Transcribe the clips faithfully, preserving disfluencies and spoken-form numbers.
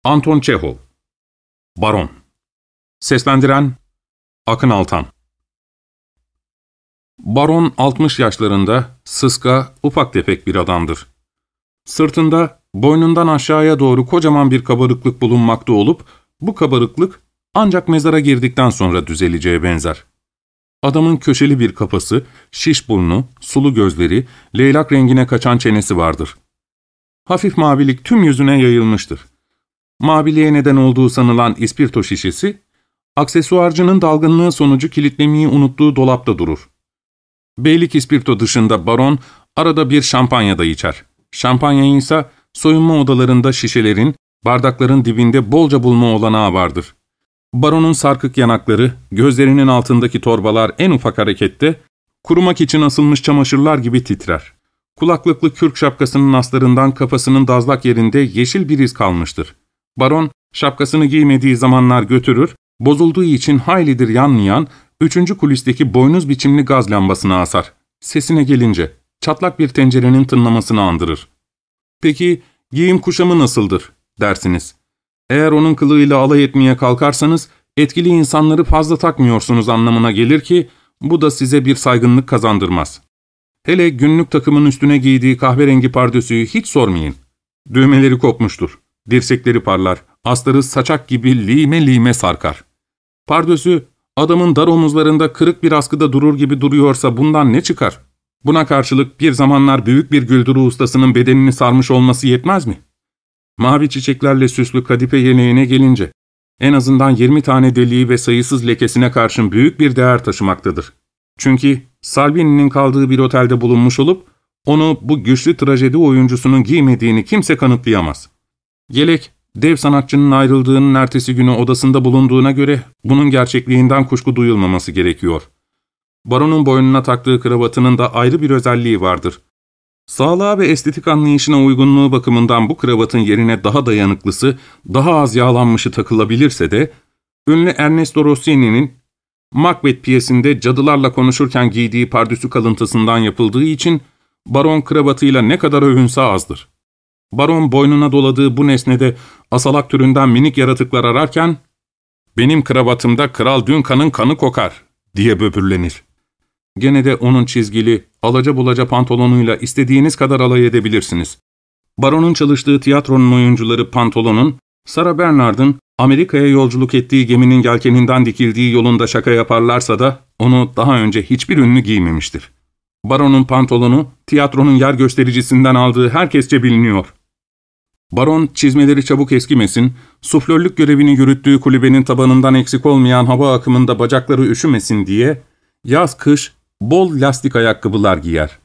Anton Çehov. Baron. Seslendiren Akın Altan. Baron altmış yaşlarında, sıska, ufak tefek bir adamdır. Sırtında, boynundan aşağıya doğru kocaman bir kabarıklık bulunmakta olup, bu kabarıklık ancak mezara girdikten sonra düzeleceğe benzer. Adamın köşeli bir kafası, şiş burnu, sulu gözleri, leylak rengine kaçan çenesi vardır. Hafif mavilik tüm yüzüne yayılmıştır. Maviliğe neden olduğu sanılan ispirto şişesi, aksesuarcının dalgınlığı sonucu kilitlemeyi unuttuğu dolapta durur. Beylik ispirto dışında baron arada bir şampanya da içer. Şampanyayı ise soyunma odalarında şişelerin, bardakların dibinde bolca bulma olanağı vardır. Baronun sarkık yanakları, gözlerinin altındaki torbalar en ufak harekette, kurumak için asılmış çamaşırlar gibi titrer. Kulaklıklı kürk şapkasının aslarından kafasının dazlak yerinde yeşil bir iz kalmıştır. Baron, şapkasını giymediği zamanlar götürür, bozulduğu için haylidir yanmayan, üçüncü kulisteki boynuz biçimli gaz lambasına asar. Sesine gelince, çatlak bir tencerenin tınlamasını andırır. Peki, giyim kuşamı nasıldır, dersiniz. Eğer onun kılığıyla alay etmeye kalkarsanız, etkili insanları fazla takmıyorsunuz anlamına gelir ki, bu da size bir saygınlık kazandırmaz. Hele günlük takımın üstüne giydiği kahverengi pardösüyü hiç sormayın. Düğmeleri kopmuştur, dirsekleri parlar, astarı saçak gibi lime lime sarkar. Pardösü, adamın dar omuzlarında kırık bir askıda durur gibi duruyorsa bundan ne çıkar? Buna karşılık bir zamanlar büyük bir güldürü ustasının bedenini sarmış olması yetmez mi? Mavi çiçeklerle süslü kadife yeleğine gelince, en azından yirmi tane deliği ve sayısız lekesine karşın büyük bir değer taşımaktadır. Çünkü Salvini'nin kaldığı bir otelde bulunmuş olup, onu bu güçlü trajedi oyuncusunun giymediğini kimse kanıtlayamaz. Yelek, dev sanatçının ayrıldığının ertesi günü odasında bulunduğuna göre, bunun gerçekliğinden kuşku duyulmaması gerekiyor. Baronun boynuna taktığı kravatının da ayrı bir özelliği vardır. Sağlığa ve estetik anlayışına uygunluğu bakımından bu kravatın yerine daha dayanıklısı, daha az yağlanmışı takılabilirse de, ünlü Ernesto Rossini'nin Macbeth piyesinde cadılarla konuşurken giydiği pardüsü kalıntısından yapıldığı için, baron kravatıyla ne kadar övünse azdır. Baron boynuna doladığı bu nesnede asalak türünden minik yaratıklar ararken, ''Benim kravatımda Kral Duncan'ın kanı kokar.'' diye böbürlenir. Gene de onun çizgili, alaca bulaca pantolonuyla istediğiniz kadar alay edebilirsiniz. Baronun çalıştığı tiyatronun oyuncuları pantolonun, Sarah Bernard'ın Amerika'ya yolculuk ettiği geminin yelkeninden dikildiği yolunda şaka yaparlarsa da onu daha önce hiçbir ünlü giymemiştir. Baronun pantolonu, tiyatronun yer göstericisinden aldığı herkesçe biliniyor. Baron, çizmeleri çabuk eskimesin, suflörlük görevini yürüttüğü kulübenin tabanından eksik olmayan hava akımında bacakları üşümesin diye, yaz-kış bol lastik ayakkabılar giyer.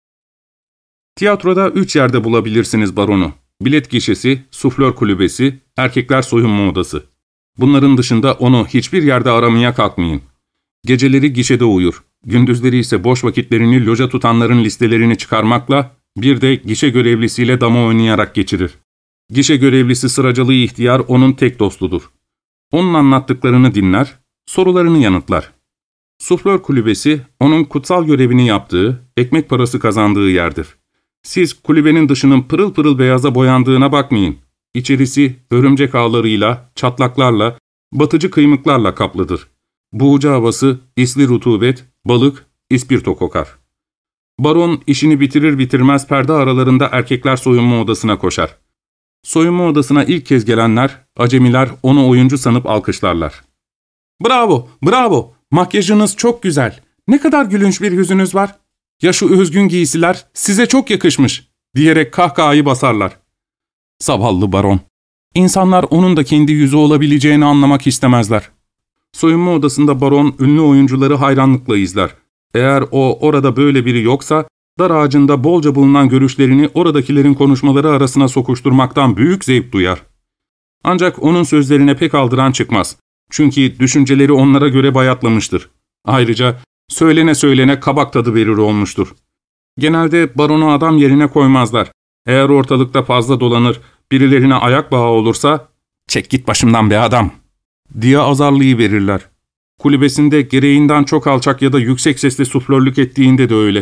Tiyatroda üç yerde bulabilirsiniz baronu. Bilet gişesi, suflör kulübesi, erkekler soyunma odası. Bunların dışında onu hiçbir yerde aramaya kalkmayın. Geceleri gişede uyur, gündüzleri ise boş vakitlerini loja tutanların listelerini çıkarmakla, bir de gişe görevlisiyle dama oynayarak geçirir. Gişe görevlisi sıracalı ihtiyar onun tek dostudur. Onun anlattıklarını dinler, sorularını yanıtlar. Suflör kulübesi, onun kutsal görevini yaptığı, ekmek parası kazandığı yerdir. Siz kulübenin dışının pırıl pırıl beyaza boyandığına bakmayın. İçerisi örümcek ağlarıyla, çatlaklarla, batıcı kıymıklarla kaplıdır. Buğucu havası, isli rutubet, balık, ispirto kokar. Baron işini bitirir bitirmez perde aralarında erkekler soyunma odasına koşar. Soyunma odasına ilk kez gelenler, acemiler onu oyuncu sanıp alkışlarlar. ''Bravo, bravo! Makyajınız çok güzel. Ne kadar gülünç bir yüzünüz var. Ya şu üzgün giysiler size çok yakışmış.'' diyerek kahkahayı basarlar. Zavallı baron. İnsanlar onun da kendi yüzü olabileceğini anlamak istemezler. Soyunma odasında baron ünlü oyuncuları hayranlıkla izler. Eğer o orada böyle biri yoksa, dar ağacında bolca bulunan görüşlerini oradakilerin konuşmaları arasına sokuşturmaktan büyük zevk duyar. Ancak onun sözlerine pek aldıran çıkmaz. Çünkü düşünceleri onlara göre bayatlamıştır. Ayrıca söylene söylene kabak tadı verir olmuştur. Genelde baronu adam yerine koymazlar. Eğer ortalıkta fazla dolanır, birilerine ayak bağı olursa, ''Çek git başımdan be adam!'' diye azarlayıverirler. Kulübesinde gereğinden çok alçak ya da yüksek sesle suflörlük ettiğinde de öyle.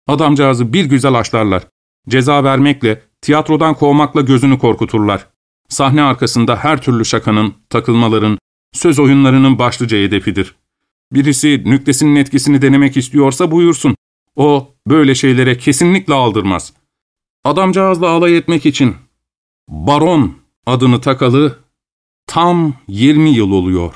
Adamcağızı bir güzel aşlarlar. Ceza vermekle, tiyatrodan kovmakla gözünü korkuturlar. Sahne arkasında her türlü şakanın, takılmaların, söz oyunlarının başlıca hedefidir. Birisi nüktesinin etkisini denemek istiyorsa buyursun. O böyle şeylere kesinlikle aldırmaz. Adamcağızla alay etmek için Baron adını takalı tam yirmi yıl oluyor.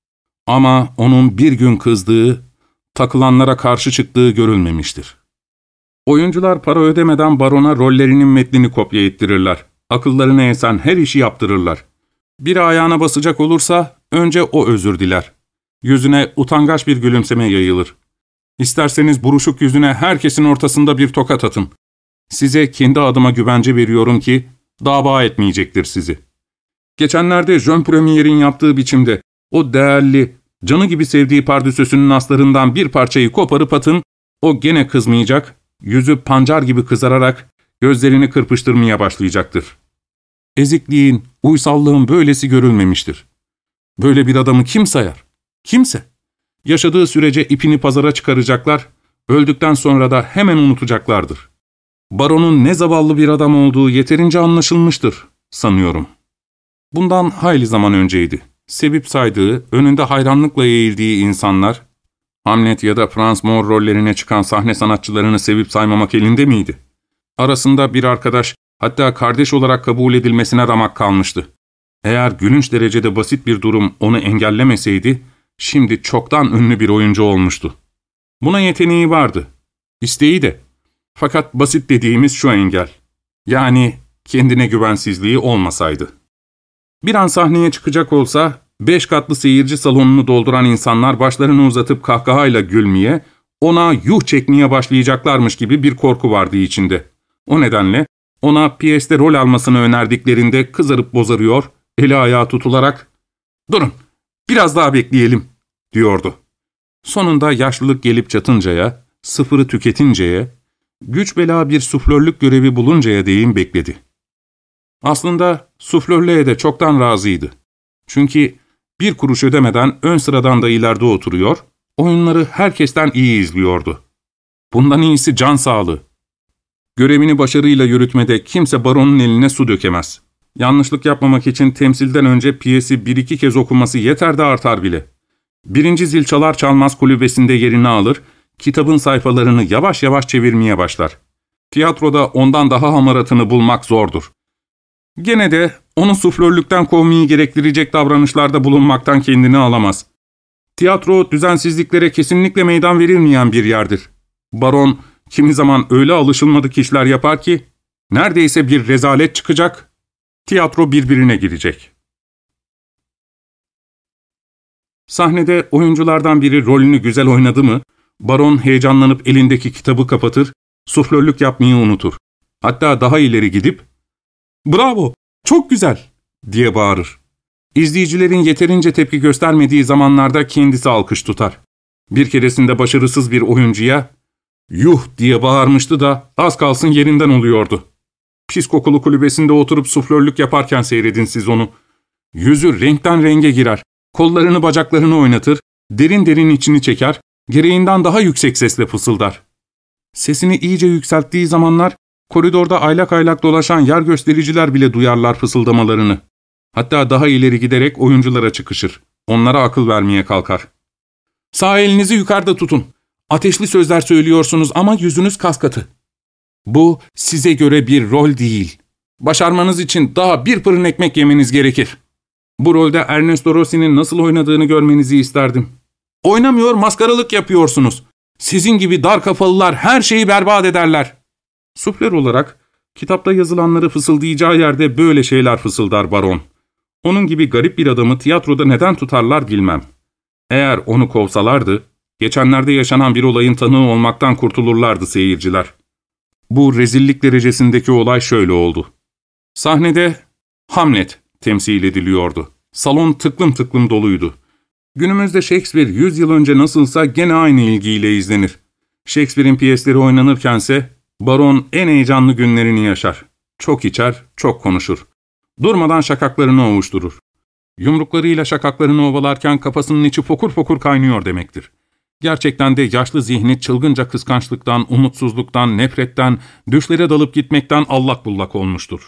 Ama onun bir gün kızdığı, takılanlara karşı çıktığı görülmemiştir. Oyuncular para ödemeden Baron'a rollerinin metnini kopya ettirirler. Akıllarına esen her işi yaptırırlar. Biri ayağına basacak olursa önce o özür diler. Yüzüne utangaç bir gülümseme yayılır. İsterseniz buruşuk yüzüne herkesin ortasında bir tokat atın. Size kendi adıma güvence veriyorum ki dava etmeyecektir sizi. Geçenlerde Jean Premier'in yaptığı biçimde o değerli, canı gibi sevdiği pardüsüsünün aslarından bir parçayı koparıp atın, o gene kızmayacak, yüzü pancar gibi kızararak gözlerini kırpıştırmaya başlayacaktır. Ezikliğin, uysallığın böylesi görülmemiştir. Böyle bir adamı kim sayar? Kimse. Yaşadığı sürece ipini pazara çıkaracaklar, öldükten sonra da hemen unutacaklardır. Baron'un ne zavallı bir adam olduğu yeterince anlaşılmıştır, sanıyorum. Bundan hayli zaman önceydi. Sevip saydığı, önünde hayranlıkla eğildiği insanlar, Hamlet ya da Franz Moor rollerine çıkan sahne sanatçılarını sevip saymamak elinde miydi? Arasında bir arkadaş, hatta kardeş olarak kabul edilmesine ramak kalmıştı. Eğer gülünç derecede basit bir durum onu engellemeseydi, şimdi çoktan ünlü bir oyuncu olmuştu. Buna yeteneği vardı, isteği de. Fakat basit dediğimiz şu engel, yani kendine güvensizliği olmasaydı. Bir an sahneye çıkacak olsa, beş katlı seyirci salonunu dolduran insanlar başlarını uzatıp kahkahayla gülmeye, ona yuh çekmeye başlayacaklarmış gibi bir korku vardı içinde. O nedenle ona piyeste rol almasını önerdiklerinde kızarıp bozarıyor, eli ayağı tutularak ''Durun, biraz daha bekleyelim.'' diyordu. Sonunda yaşlılık gelip çatıncaya, sıfırı tüketinceye, güç bela bir suflörlük görevi buluncaya değin bekledi. Aslında suflörlüğe de çoktan razıydı. Çünkü bir kuruş ödemeden ön sıradan da ileride oturuyor, oyunları herkesten iyi izliyordu. Bundan iyisi can sağlığı. Görevini başarıyla yürütmede kimse Baron'un eline su dökemez. Yanlışlık yapmamak için temsilden önce piyesi bir iki kez okuması yeter de artar bile. Birinci zil çalar çalmaz kulübesinde yerini alır, kitabın sayfalarını yavaş yavaş çevirmeye başlar. Tiyatroda ondan daha hamaratını bulmak zordur. Gene de onu suflörlükten kovmayı gerektirecek davranışlarda bulunmaktan kendini alamaz. Tiyatro düzensizliklere kesinlikle meydan verilmeyen bir yerdir. Baron kimi zaman öyle alışılmadık işler yapar ki neredeyse bir rezalet çıkacak, tiyatro birbirine girecek. Sahnede oyunculardan biri rolünü güzel oynadı mı, Baron heyecanlanıp elindeki kitabı kapatır, suflörlük yapmayı unutur. Hatta daha ileri gidip ''Bravo, çok güzel!'' diye bağırır. İzleyicilerin yeterince tepki göstermediği zamanlarda kendisi alkış tutar. Bir keresinde başarısız bir oyuncuya ''Yuh!'' diye bağırmıştı da az kalsın yerinden oluyordu. Pis kokulu kulübesinde oturup suflörlük yaparken seyredin siz onu. Yüzü renkten renge girer, kollarını bacaklarını oynatır, derin derin içini çeker, gereğinden daha yüksek sesle fısıldar. Sesini iyice yükselttiği zamanlar, koridorda aylak aylak dolaşan yer göstericiler bile duyarlar fısıldamalarını. Hatta daha ileri giderek oyunculara çıkışır. Onlara akıl vermeye kalkar. ''Sağ elinizi yukarıda tutun. Ateşli sözler söylüyorsunuz ama yüzünüz kaskatı. Bu size göre bir rol değil. Başarmanız için daha bir fırın ekmek yemeniz gerekir. Bu rolde Ernesto Rossi'nin nasıl oynadığını görmenizi isterdim. Oynamıyor, maskaralık yapıyorsunuz. Sizin gibi dar kafalılar her şeyi berbat ederler.'' Suflör olarak kitapta yazılanları fısıldayacağı yerde böyle şeyler fısıldar Baron. Onun gibi garip bir adamı tiyatroda neden tutarlar bilmem. Eğer onu kovsalardı, geçenlerde yaşanan bir olayın tanığı olmaktan kurtulurlardı seyirciler. Bu rezillik derecesindeki olay şöyle oldu. Sahnede Hamlet temsil ediliyordu. Salon tıklım tıklım doluydu. Günümüzde Shakespeare yüz yıl önce nasılsa gene aynı ilgiyle izlenir. Shakespeare'in piyesleri oynanırkense Baron en heyecanlı günlerini yaşar. Çok içer, çok konuşur. Durmadan şakaklarını ovuşturur. Yumruklarıyla şakaklarını ovalarken kafasının içi fokur fokur kaynıyor demektir. Gerçekten de yaşlı zihni çılgınca kıskançlıktan, umutsuzluktan, nefretten, düşlere dalıp gitmekten allak bullak olmuştur.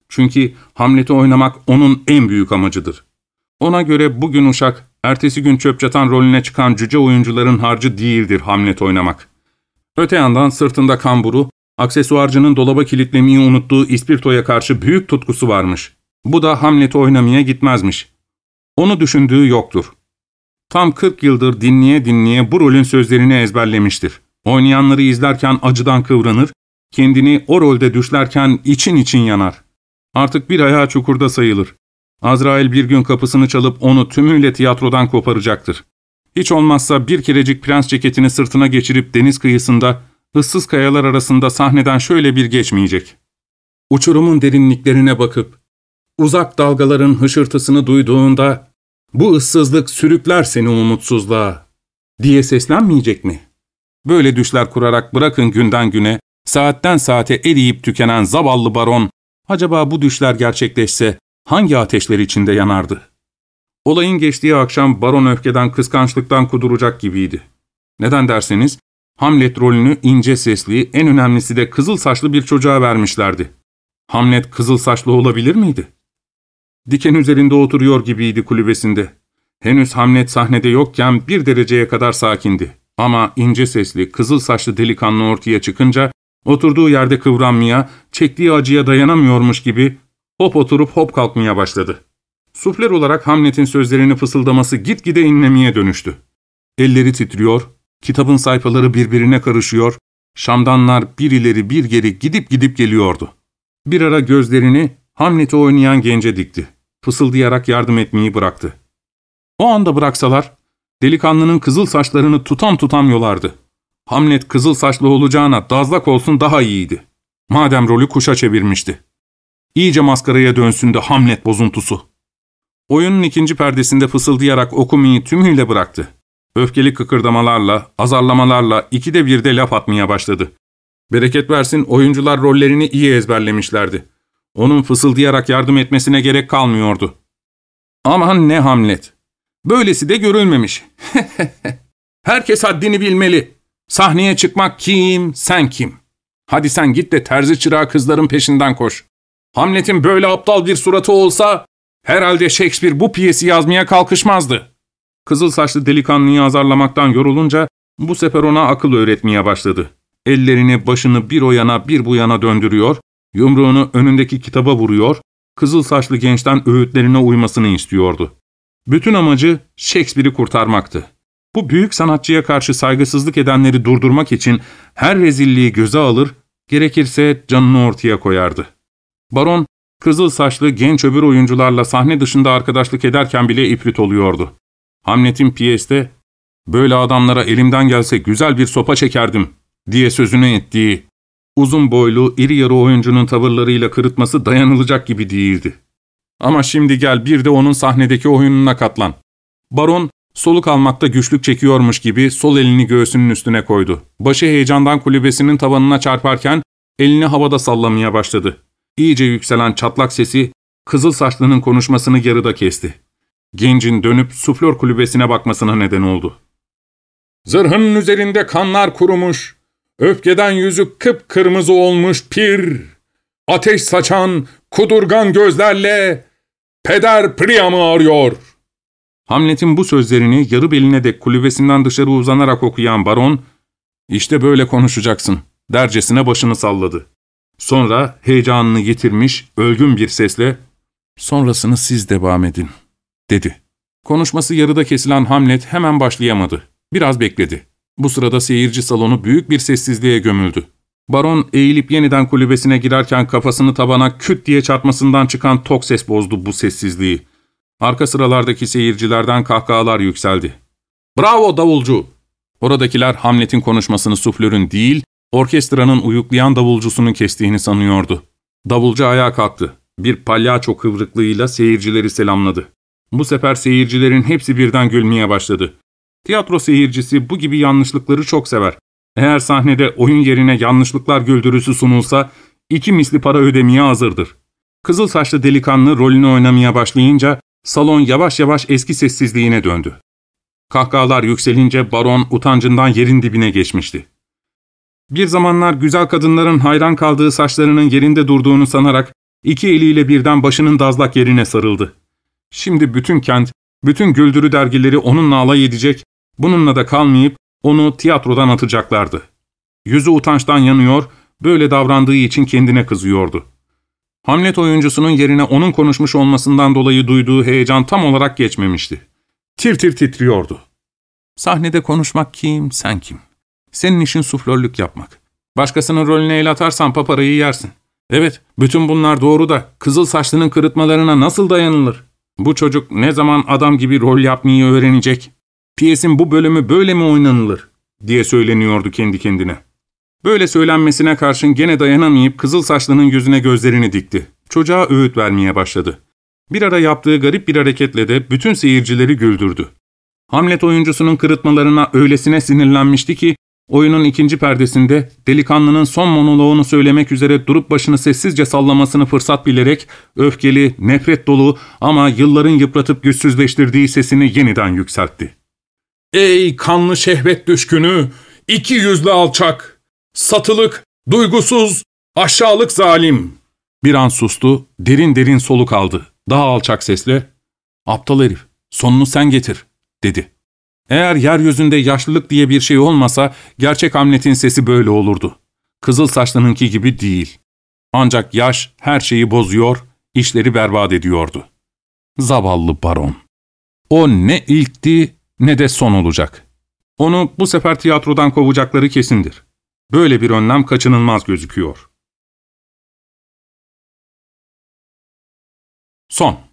Çünkü Hamlet'i oynamak onun en büyük amacıdır. Ona göre bugün uşak, ertesi gün çöp çatan rolüne çıkan cüce oyuncuların harcı değildir Hamlet oynamak. Öte yandan sırtında kamburu, aksesuarcının dolaba kilitlemeyi unuttuğu ispirtoya karşı büyük tutkusu varmış. Bu da Hamlet'i oynamaya gitmezmiş. Onu düşündüğü yoktur. Tam kırk yıldır dinleye dinleye bu rolün sözlerini ezberlemiştir. Oynayanları izlerken acıdan kıvranır, kendini o rolde düşlerken için için yanar. Artık bir ayağı çukurda sayılır. Azrail bir gün kapısını çalıp onu tümüyle tiyatrodan koparacaktır. Hiç olmazsa bir kerecik prens ceketini sırtına geçirip deniz kıyısında, ıssız kayalar arasında sahneden şöyle bir geçmeyecek. Uçurumun derinliklerine bakıp, uzak dalgaların hışırtısını duyduğunda, bu ıssızlık sürükler seni umutsuzluğa, diye seslenmeyecek mi? Böyle düşler kurarak bırakın günden güne, saatten saate eriyip tükenen zavallı baron, acaba bu düşler gerçekleşse hangi ateşler içinde yanardı? Olayın geçtiği akşam baron öfkeden, kıskançlıktan kuduracak gibiydi. Neden derseniz, Hamlet rolünü ince sesli, en önemlisi de kızıl saçlı bir çocuğa vermişlerdi. Hamlet kızıl saçlı olabilir miydi? Diken üzerinde oturuyor gibiydi kulübesinde. Henüz Hamlet sahnede yokken bir dereceye kadar sakindi. Ama ince sesli, kızıl saçlı delikanlı ortaya çıkınca, oturduğu yerde kıvranmaya, çektiği acıya dayanamıyormuş gibi hop oturup hop kalkmaya başladı. Sufler olarak Hamlet'in sözlerini fısıldaması gitgide inlemeye dönüştü. Elleri titriyor, kitabın sayfaları birbirine karışıyor, şamdanlar bir ileri bir geri gidip gidip geliyordu. Bir ara gözlerini Hamlet'i oynayan gence dikti. Fısıldayarak yardım etmeyi bıraktı. O anda bıraksalar, delikanlının kızıl saçlarını tutam tutam yolardı. Hamlet kızıl saçlı olacağına dazlak olsun daha iyiydi. Madem rolü kuşa çevirmişti. İyice maskaraya dönsün de Hamlet bozuntusu. Oyunun ikinci perdesinde fısıldayarak okumayı tümüyle bıraktı. Öfkeli kıkırdamalarla, azarlamalarla ikide birde laf atmaya başladı. Bereket versin oyuncular rollerini iyi ezberlemişlerdi. Onun fısıldayarak yardım etmesine gerek kalmıyordu. Aman ne Hamlet! Böylesi de görülmemiş. Herkes haddini bilmeli. Sahneye çıkmak kim, sen kim? Hadi sen git de terzi çırağı kızların peşinden koş. Hamlet'in böyle aptal bir suratı olsa, herhalde Shakespeare bu piyesi yazmaya kalkışmazdı. Kızıl saçlı delikanlıyı azarlamaktan yorulunca, bu sefer ona akıl öğretmeye başladı. Ellerini, başını bir o yana bir bu yana döndürüyor, yumruğunu önündeki kitaba vuruyor, kızıl saçlı gençten öğütlerine uymasını istiyordu. Bütün amacı Shakespeare'i kurtarmaktı. Bu büyük sanatçıya karşı saygısızlık edenleri durdurmak için her rezilliği göze alır, gerekirse canını ortaya koyardı. Baron, kızıl saçlı genç öbür oyuncularla sahne dışında arkadaşlık ederken bile ifrit oluyordu. Hamlet'in piyeste, "Böyle adamlara elimden gelse güzel bir sopa çekerdim," diye sözünü ettiği, uzun boylu, iri yarı oyuncunun tavırlarıyla kırıtması dayanılacak gibi değildi. Ama şimdi gel bir de onun sahnedeki oyununa katlan. Baron, soluk almakta güçlük çekiyormuş gibi sol elini göğsünün üstüne koydu. Başı heyecandan kulübesinin tavanına çarparken elini havada sallamaya başladı. İyice yükselen çatlak sesi kızıl saçlının konuşmasını yarıda kesti. Gencin dönüp suflör kulübesine bakmasına neden oldu. "Zırhının üzerinde kanlar kurumuş, öfkeden yüzü kıpkırmızı olmuş pir, ateş saçan kudurgan gözlerle Peder Priam'ı arıyor." Hamlet'in bu sözlerini yarı beline dek kulübesinden dışarı uzanarak okuyan baron, "İşte böyle konuşacaksın," dercesine başını salladı. Sonra heyecanını yitirmiş, ölgün bir sesle, "Sonrasını siz devam edin," dedi. Konuşması yarıda kesilen Hamlet hemen başlayamadı. Biraz bekledi. Bu sırada seyirci salonu büyük bir sessizliğe gömüldü. Baron eğilip yeniden kulübesine girerken kafasını tabana küt diye çarpmasından çıkan tok ses bozdu bu sessizliği. Arka sıralardaki seyircilerden kahkahalar yükseldi. "Bravo davulcu!" Oradakiler Hamlet'in konuşmasını suflörün değil, orkestranın uyuklayan davulcusunun kestiğini sanıyordu. Davulcu ayağa kalktı. Bir palyaço kıvrıklığıyla seyircileri selamladı. Bu sefer seyircilerin hepsi birden gülmeye başladı. Tiyatro seyircisi bu gibi yanlışlıkları çok sever. Eğer sahnede oyun yerine yanlışlıklar güldürüsü sunulsa, iki misli para ödemeye hazırdır. Kızıl saçlı delikanlı rolünü oynamaya başlayınca, salon yavaş yavaş eski sessizliğine döndü. Kahkahalar yükselince baron utancından yerin dibine geçmişti. Bir zamanlar güzel kadınların hayran kaldığı saçlarının yerinde durduğunu sanarak, İki eliyle birden başının dazlak yerine sarıldı. Şimdi bütün kent, bütün güldürü dergileri onunla alay edecek, bununla da kalmayıp onu tiyatrodan atacaklardı. Yüzü utançtan yanıyor, böyle davrandığı için kendine kızıyordu. Hamlet oyuncusunun yerine onun konuşmuş olmasından dolayı duyduğu heyecan tam olarak geçmemişti. Tir tir titriyordu. Sahnede konuşmak kim, sen kim? Senin işin suflörlük yapmak. Başkasının rolüne el atarsan paparayı yersin. Evet, bütün bunlar doğru da kızıl saçlının kırıtmalarına nasıl dayanılır? Bu çocuk ne zaman adam gibi rol yapmayı öğrenecek? Piyesin bu bölümü böyle mi oynanılır? Diye söyleniyordu kendi kendine. Böyle söylenmesine karşın gene dayanamayıp kızıl saçlının yüzüne gözlerini dikti. Çocuğa öğüt vermeye başladı. Bir ara yaptığı garip bir hareketle de bütün seyircileri güldürdü. Hamlet oyuncusunun kırıtmalarına öylesine sinirlenmişti ki, oyunun ikinci perdesinde delikanlının son monoloğunu söylemek üzere durup başını sessizce sallamasını fırsat bilerek, öfkeli, nefret dolu ama yılların yıpratıp güçsüzleştirdiği sesini yeniden yükseltti. ''Ey kanlı şehvet düşkünü, iki yüzlü alçak, satılık, duygusuz, aşağılık zalim!'' Bir an sustu, derin derin soluk aldı. Daha alçak sesle, ''Aptal herif, sonunu sen getir.'' dedi. Eğer yeryüzünde yaşlılık diye bir şey olmasa, gerçek Hamlet'in sesi böyle olurdu. Kızıl saçlınınki gibi değil. Ancak yaş her şeyi bozuyor, işleri berbat ediyordu. Zavallı baron. O ne ilkti ne de son olacak. Onu bu sefer tiyatrodan kovacakları kesindir. Böyle bir önlem kaçınılmaz gözüküyor. Son.